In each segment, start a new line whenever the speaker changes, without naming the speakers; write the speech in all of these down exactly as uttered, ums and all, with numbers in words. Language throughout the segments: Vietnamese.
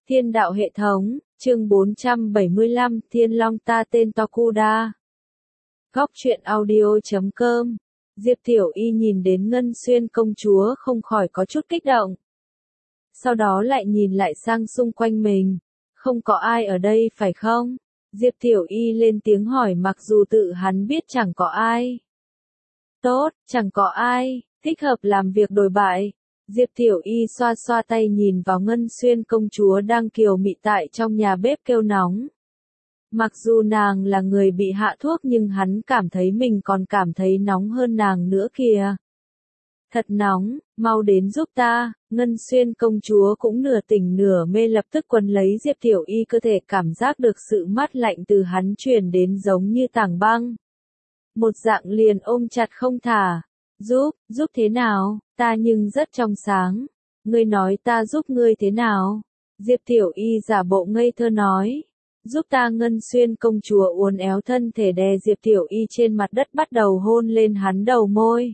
Thiên đạo hệ thống, chương bốn trăm bảy mươi lăm, Thiên Long ta tên Tokuda. Góc truyện audio chấm com. Diệp Tiểu Y nhìn đến Ngân Xuyên công chúa không khỏi có chút kích động. Sau đó lại nhìn lại sang xung quanh mình. Không có ai ở đây phải không? Diệp Tiểu Y lên tiếng hỏi mặc dù tự hắn biết chẳng có ai. Tốt, chẳng có ai, thích hợp làm việc đồi bại. Diệp Tiểu Y xoa xoa tay nhìn vào Ngân Xuyên công chúa đang kiều mị tại trong nhà bếp kêu nóng. Mặc dù nàng là người bị hạ thuốc nhưng hắn cảm thấy mình còn cảm thấy nóng hơn nàng nữa kìa. Thật nóng, mau đến giúp ta. Ngân Xuyên công chúa cũng nửa tỉnh nửa mê lập tức quấn lấy Diệp Tiểu Y, cơ thể cảm giác được sự mát lạnh từ hắn truyền đến giống như tảng băng. Một dạng liền ôm chặt không thả. Giúp, giúp thế nào, ta nhưng rất trong sáng. Ngươi nói ta giúp ngươi thế nào? Diệp Tiểu Y giả bộ ngây thơ nói. Giúp ta. Ngân Xuyên công chúa uốn éo thân thể đè Diệp Tiểu Y trên mặt đất bắt đầu hôn lên hắn đầu môi.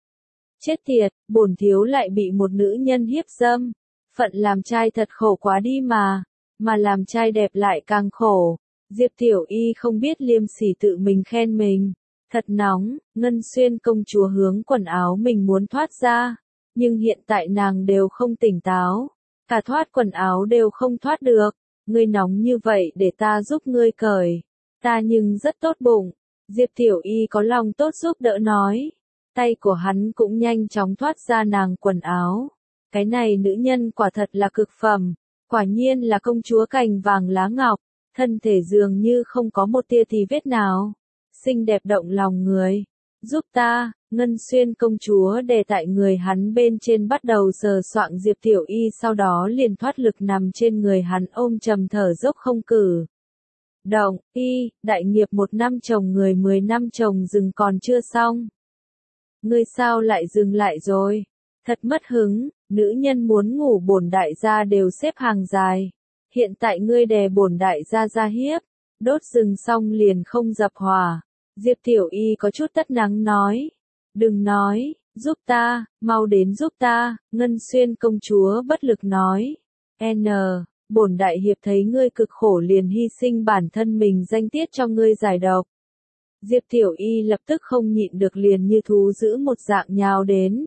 Chết tiệt, bổn thiếu lại bị một nữ nhân hiếp dâm. Phận làm trai thật khổ quá đi mà, mà làm trai đẹp lại càng khổ. Diệp Tiểu Y không biết liêm sỉ tự mình khen mình. Thật nóng. Ngân Xuyên công chúa hướng quần áo mình muốn thoát ra, nhưng hiện tại nàng đều không tỉnh táo, cả thoát quần áo đều không thoát được. Ngươi nóng như vậy để ta giúp ngươi cởi, ta nhưng rất tốt bụng. Diệp Tiểu Y có lòng tốt giúp đỡ nói, tay của hắn cũng nhanh chóng thoát ra nàng quần áo. Cái này nữ nhân quả thật là cực phẩm, quả nhiên là công chúa cành vàng lá ngọc, thân thể dường như không có một tia tì vết nào. Xinh đẹp động lòng người. Giúp ta. Ngân Xuyên công chúa đè tại người hắn bên trên bắt đầu sờ soạng Diệp Tiểu Y, sau đó liền thoát lực nằm trên người hắn ôm trầm thở dốc không cử. Động. Y, đại nghiệp một năm chồng người mười năm chồng rừng còn chưa xong. Ngươi sao lại dừng lại rồi? Thật mất hứng, nữ nhân muốn ngủ bổn đại gia đều xếp hàng dài. Hiện tại ngươi đè bổn đại gia ra hiếp. Đốt rừng xong liền không dập hỏa. Diệp Tiểu Y có chút tất nắng nói. Đừng nói, giúp ta, mau đến giúp ta. Ngân Xuyên công chúa bất lực nói. N, bổn đại hiệp thấy ngươi cực khổ liền hy sinh bản thân mình danh tiết cho ngươi giải độc. Diệp Tiểu Y lập tức không nhịn được liền như thú dữ một dạng nhào đến.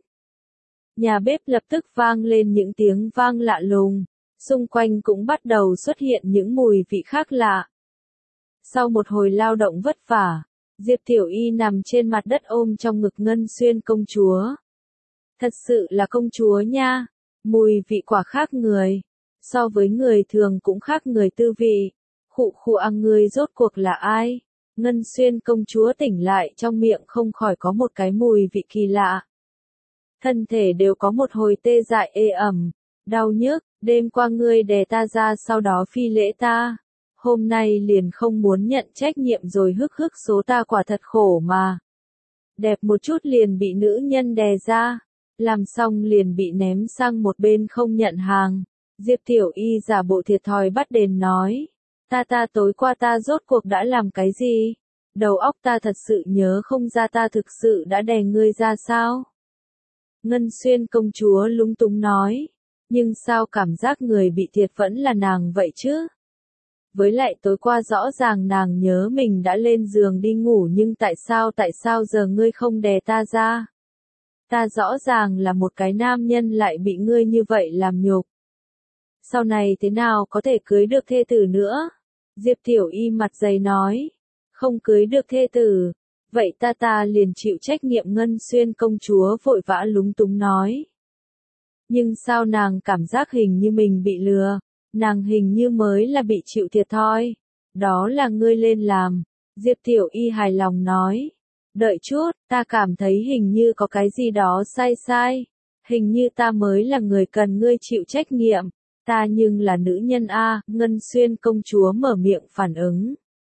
Nhà bếp lập tức vang lên những tiếng vang lạ lùng. Xung quanh cũng bắt đầu xuất hiện những mùi vị khác lạ. Sau một hồi lao động vất vả, Diệp Tiểu Y nằm trên mặt đất ôm trong ngực Ngân Xuyên công chúa. Thật sự là công chúa nha, mùi vị quả khác người, so với người thường cũng khác người tư vị. Khụ khụ ăn ngươi rốt cuộc là ai? Ngân Xuyên công chúa tỉnh lại trong miệng không khỏi có một cái mùi vị kỳ lạ. Thân thể đều có một hồi tê dại ê ẩm, đau nhức, đêm qua ngươi đè ta ra sau đó phi lễ ta. Hôm nay liền không muốn nhận trách nhiệm rồi hức hức số ta quả thật khổ mà. Đẹp một chút liền bị nữ nhân đè ra, làm xong liền bị ném sang một bên không nhận hàng. Diệp Tiểu Y giả bộ thiệt thòi bắt đền nói, ta ta tối qua ta rốt cuộc đã làm cái gì? Đầu óc ta thật sự nhớ không ra, ta thực sự đã đè ngươi ra sao? Ngân Xuyên công chúa lúng túng nói, nhưng sao cảm giác người bị thiệt vẫn là nàng vậy chứ? Với lại tối qua rõ ràng nàng nhớ mình đã lên giường đi ngủ, nhưng tại sao tại sao giờ ngươi không đè ta ra? Ta rõ ràng là một cái nam nhân lại bị ngươi như vậy làm nhục. Sau này thế nào có thể cưới được thê tử nữa? Diệp Tiểu Y mặt dày nói, không cưới được thê tử, vậy ta ta liền chịu trách nhiệm. Ngân Xuyên công chúa vội vã lúng túng nói. Nhưng sao nàng cảm giác hình như mình bị lừa? Nàng hình như mới là bị chịu thiệt thòi. Đó là ngươi lên làm. Diệp Tiểu Y hài lòng nói. Đợi chút, ta cảm thấy hình như có cái gì đó sai sai. Hình như ta mới là người cần ngươi chịu trách nhiệm. Ta nhưng là nữ nhân a. Ngân Xuyên công chúa mở miệng phản ứng.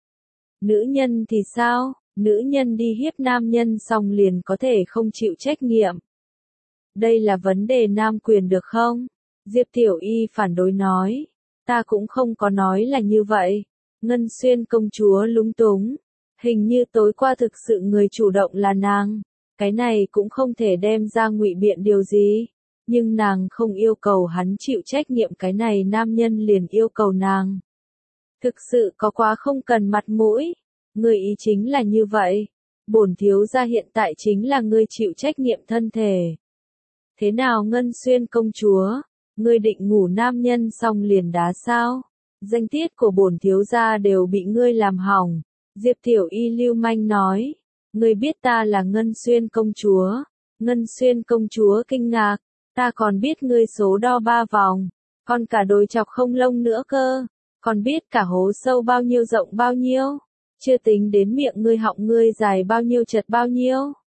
Nữ nhân thì sao? Nữ nhân đi hiếp nam nhân xong liền có thể không chịu trách nhiệm. Đây là vấn đề nam quyền được không? Diệp Tiểu Y phản đối nói. Ta cũng không có nói là như vậy. Ngân Xuyên công chúa lúng túng. Hình như tối qua thực sự người chủ động là nàng. Cái này cũng không thể đem ra ngụy biện điều gì. nhưng nàng không yêu cầu hắn chịu trách nhiệm, cái này nam nhân liền yêu cầu nàng. Thực sự có quá không cần mặt mũi, người ý chính là như vậy, bổn thiếu gia hiện tại chính là ngươi chịu trách nhiệm thân thể. Thế nào Ngân Xuyên công chúa, ngươi định ngủ nam nhân xong liền đá sao? Danh tiết của bổn thiếu gia đều bị ngươi làm hỏng. Diệp Tiểu Y lưu manh nói, ngươi biết ta là Ngân Xuyên công chúa. Ngân Xuyên công chúa kinh ngạc, ta còn biết ngươi số đo ba vòng, còn cả đồi chọc không lông nữa cơ, còn biết cả hố sâu bao nhiêu rộng bao nhiêu, chưa tính đến miệng ngươi họng ngươi dài bao nhiêu chật bao nhiêu.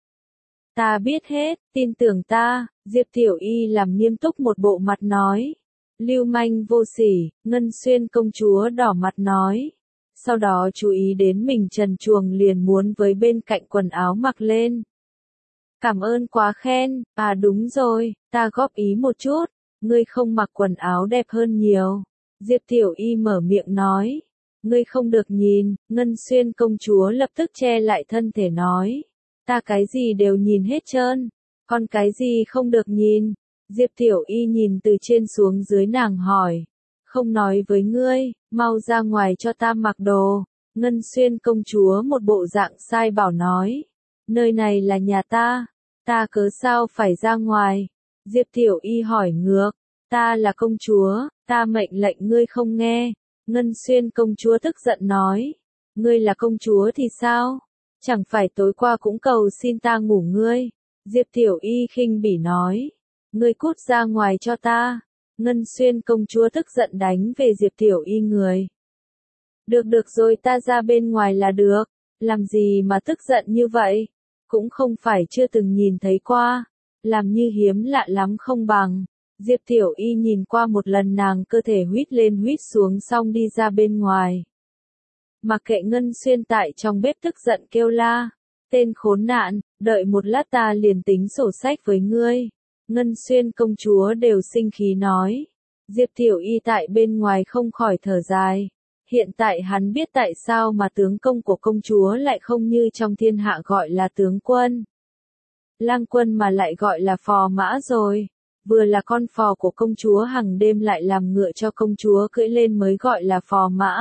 Ta biết hết, tin tưởng ta, Diệp Tiểu Y làm nghiêm túc một bộ mặt nói. Lưu manh vô sỉ, Ngân Xuyên công chúa đỏ mặt nói. Sau đó chú ý đến mình trần truồng liền muốn với bên cạnh quần áo mặc lên. Cảm ơn quá khen, à đúng rồi, ta góp ý một chút, ngươi không mặc quần áo đẹp hơn nhiều. Diệp Tiểu Y mở miệng nói. Ngươi không được nhìn, Ngân Xuyên công chúa lập tức che lại thân thể nói. Ta cái gì đều nhìn hết trơn, còn cái gì không được nhìn? Diệp Tiểu Y nhìn từ trên xuống dưới nàng hỏi. Không nói với ngươi, mau ra ngoài cho ta mặc đồ. Ngân Xuyên công chúa một bộ dạng sai bảo nói. Nơi này là nhà ta, ta cớ sao phải ra ngoài? Diệp Tiểu Y hỏi ngược. Ta là công chúa, ta mệnh lệnh ngươi không nghe. Ngân Xuyên công chúa tức giận nói. Ngươi là công chúa thì sao? Chẳng phải tối qua cũng cầu xin ta ngủ ngươi. Diệp Tiểu Y khinh bỉ nói. Ngươi cút ra ngoài cho ta. Ngân Xuyên công chúa tức giận đánh về Diệp Tiểu Y người. Được được rồi, ta ra bên ngoài là được. Làm gì mà tức giận như vậy? Cũng không phải chưa từng nhìn thấy qua. Làm như hiếm lạ lắm không bằng. Diệp Tiểu Y nhìn qua một lần nàng cơ thể huýt lên huýt xuống xong đi ra bên ngoài. Mặc kệ Ngân Xuyên tại trong bếp tức giận kêu la. Tên khốn nạn, đợi một lát ta liền tính sổ sách với ngươi. Ngân Xuyên công chúa đều sinh khí nói. Diệp Tiểu Y tại bên ngoài không khỏi thở dài. Hiện tại hắn biết tại sao mà tướng công của công chúa lại không như trong thiên hạ gọi là tướng quân. Lang quân mà lại gọi là phò mã rồi. Vừa là con phò của công chúa hàng đêm lại làm ngựa cho công chúa cưỡi lên mới gọi là phò mã.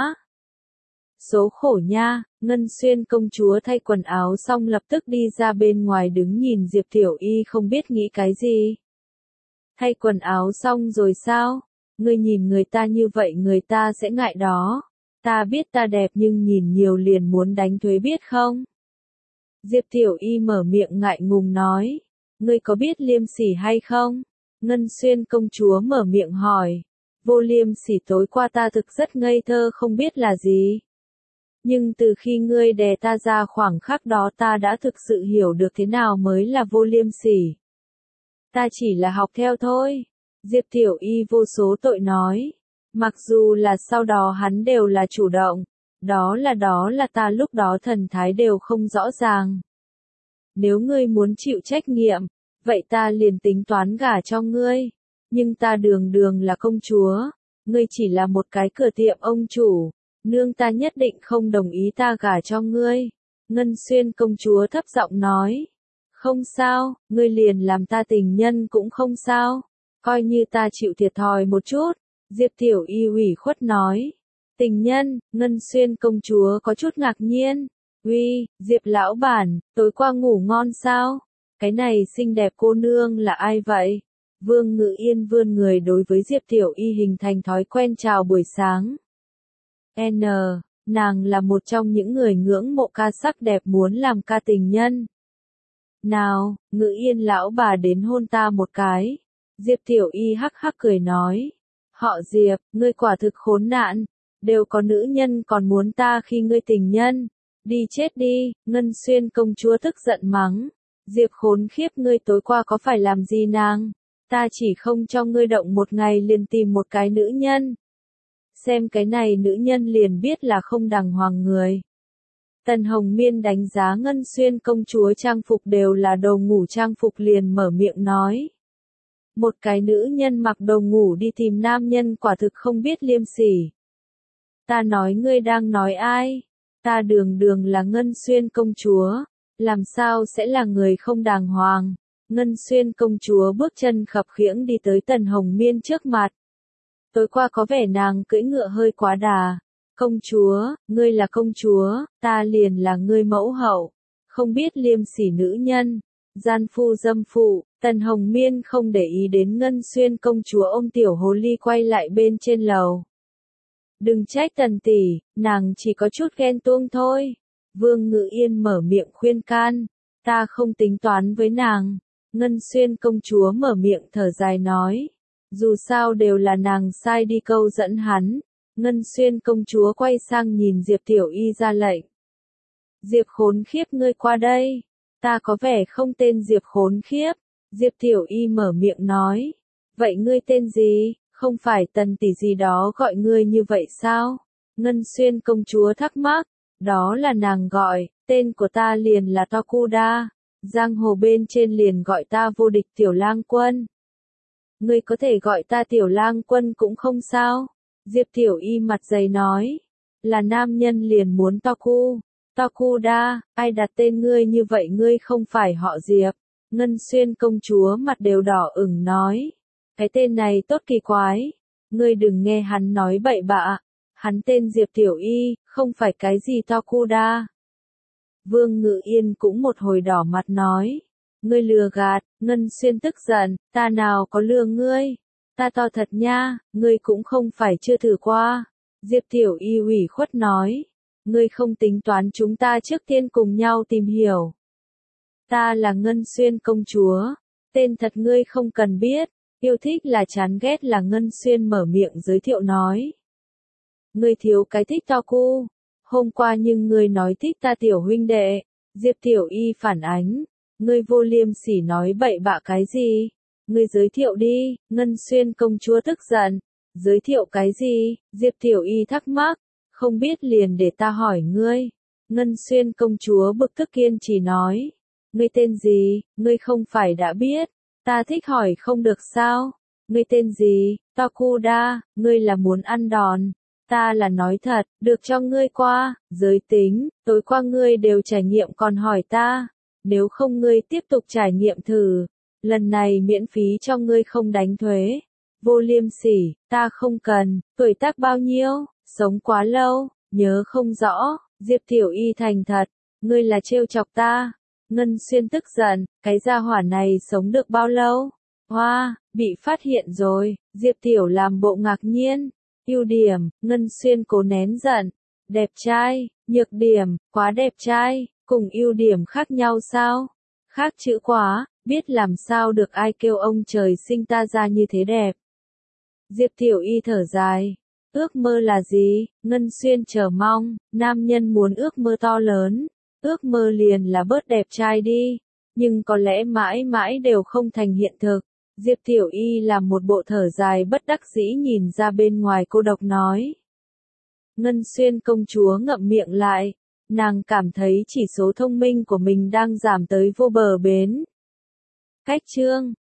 Số khổ nha, Ngân Xuyên công chúa thay quần áo xong lập tức đi ra bên ngoài đứng nhìn Diệp Tiểu Y không biết nghĩ cái gì. Thay quần áo xong rồi sao? Ngươi nhìn người ta như vậy người ta sẽ ngại đó. Ta biết ta đẹp nhưng nhìn nhiều liền muốn đánh thuế biết không? Diệp Tiểu Y mở miệng ngại ngùng nói. Ngươi có biết liêm sỉ hay không? Ngân Xuyên công chúa mở miệng hỏi. Vô liêm sỉ tối qua ta thực rất ngây thơ không biết là gì. Nhưng từ khi ngươi đè ta ra khoảng khắc đó ta đã thực sự hiểu được thế nào mới là vô liêm sỉ. Ta chỉ là học theo thôi. Diệp Tiểu Y vô số tội nói. Mặc dù là sau đó hắn đều là chủ động. Đó là đó là ta lúc đó thần thái đều không rõ ràng. Nếu ngươi muốn chịu trách nhiệm, vậy ta liền tính toán gả cho ngươi. Nhưng ta đường đường là công chúa. Ngươi chỉ là một cái cửa tiệm ông chủ. Nương ta nhất định không đồng ý ta gả cho ngươi. Ngân Xuyên công chúa thấp giọng nói. Không sao, ngươi liền làm ta tình nhân cũng không sao. Coi như ta chịu thiệt thòi một chút. Diệp Tiểu Y ủy khuất nói. Tình nhân, Ngân Xuyên công chúa có chút ngạc nhiên. Uy, Diệp lão bản, tối qua ngủ ngon sao? Cái này xinh đẹp cô nương là ai vậy? Vương Ngự Yên vươn người đối với Diệp Tiểu Y hình thành thói quen chào buổi sáng. N, nàng là một trong những người ngưỡng mộ ca sắc đẹp muốn làm ca tình nhân. Nào, Ngự Yên lão bà đến hôn ta một cái. Diệp Tiểu Y hắc hắc cười nói. Họ Diệp, ngươi quả thực khốn nạn. Đều có nữ nhân còn muốn ta khi ngươi tình nhân. Đi chết đi, Ngân Xuyên công chúa tức giận mắng. Diệp khốn khiếp ngươi tối qua có phải làm gì nàng? Ta chỉ không cho ngươi động một ngày liền tìm một cái nữ nhân. Xem cái này nữ nhân liền biết là không đàng hoàng người. Tần Hồng Miên đánh giá Ngân Xuyên công chúa trang phục đều là đồ ngủ trang phục liền mở miệng nói. Một cái nữ nhân mặc đồ ngủ đi tìm nam nhân quả thực không biết liêm sỉ. Ta nói ngươi đang nói ai? Ta đường đường là Ngân Xuyên công chúa. Làm sao sẽ là người không đàng hoàng? Ngân Xuyên công chúa bước chân khập khiễng đi tới Tần Hồng Miên trước mặt. Tối qua có vẻ nàng cưỡi ngựa hơi quá đà. Công chúa, ngươi là công chúa, ta liền là ngươi mẫu hậu. Không biết liêm sỉ nữ nhân, gian phu dâm phụ. Tần Hồng Miên không để ý đến Ngân Xuyên công chúa ôm tiểu hồ ly quay lại bên trên lầu. Đừng trách Tần tỷ, nàng chỉ có chút ghen tuông thôi. Vương Ngự Yên mở miệng khuyên can. Ta không tính toán với nàng. Ngân Xuyên công chúa mở miệng thở dài nói. Dù sao đều là nàng sai đi câu dẫn hắn. Ngân Xuyên công chúa quay sang nhìn Diệp Tiểu Y ra lệnh. Diệp khốn khiếp ngươi qua đây. Ta có vẻ không tên Diệp khốn khiếp. Diệp Tiểu Y mở miệng nói. Vậy ngươi tên gì? Không phải Tần tỷ gì đó gọi ngươi như vậy sao? Ngân Xuyên công chúa thắc mắc. Đó là nàng gọi, tên của ta liền là Tokuda. Giang hồ bên trên liền gọi ta vô địch tiểu lang quân. Ngươi có thể gọi ta tiểu lang quân cũng không sao. Diệp Tiểu Y mặt dày nói. Là nam nhân liền muốn Toku. Tokuda, ai đặt tên ngươi như vậy ngươi không phải họ Diệp. Ngân Xuyên công chúa mặt đều đỏ ửng nói. Cái tên này tốt kỳ quái. Ngươi đừng nghe hắn nói bậy bạ. Hắn tên Diệp Tiểu Y, không phải cái gì Tokuda. Vương Ngự Yên cũng một hồi đỏ mặt nói. Ngươi lừa gạt, Ngân Xuyên tức giận, ta nào có lừa ngươi. Ta to thật nha, ngươi cũng không phải chưa thử qua. Diệp Tiểu Y ủy khuất nói. Ngươi không tính toán chúng ta trước tiên cùng nhau tìm hiểu. Ta là Ngân Xuyên công chúa. Tên thật ngươi không cần biết. Yêu thích là chán ghét là Ngân Xuyên mở miệng giới thiệu nói. Ngươi thiếu cái thích Toku. Hôm qua nhưng ngươi nói thích ta tiểu huynh đệ. Diệp Tiểu Y phản ánh. Ngươi vô liêm sỉ nói bậy bạ cái gì? Ngươi giới thiệu đi. Ngân Xuyên công chúa tức giận. Giới thiệu cái gì? Diệp Tiểu Y thắc mắc. Không biết liền để ta hỏi ngươi. Ngân Xuyên công chúa bực tức kiên trì nói. Ngươi tên gì? Ngươi không phải đã biết. Ta thích hỏi không được sao? Ngươi tên gì? Tokuda, ngươi là muốn ăn đòn. Ta là nói thật, được cho ngươi qua, giới tính, tối qua ngươi đều trải nghiệm còn hỏi ta. Nếu không ngươi tiếp tục trải nghiệm thử. Lần này miễn phí cho ngươi không đánh thuế. Vô liêm sỉ, ta không cần, tuổi tác bao nhiêu, sống quá lâu, nhớ không rõ. Diệp Tiểu Y thành thật, ngươi là trêu chọc ta. Ngân Xuyên tức giận, cái gia hỏa này sống được bao lâu? Hoa, bị phát hiện rồi. Diệp Tiểu làm bộ ngạc nhiên. Ưu điểm, Ngân Xuyên cố nén giận. Đẹp trai, nhược điểm, quá đẹp trai, cùng ưu điểm khác nhau sao? Khác chữ quá, biết làm sao được ai kêu ông trời sinh ta ra như thế đẹp. Diệp Tiểu Y thở dài. Ước mơ là gì? Ngân Xuyên chờ mong, nam nhân muốn ước mơ to lớn. Ước mơ liền là bớt đẹp trai đi. Nhưng có lẽ mãi mãi đều không thành hiện thực. Diệp Tiểu Y làm một bộ thở dài bất đắc dĩ nhìn ra bên ngoài cô độc nói. Ngân Xuyên công chúa ngậm miệng lại. Nàng cảm thấy chỉ số thông minh của mình đang giảm tới vô bờ bến. Cách chương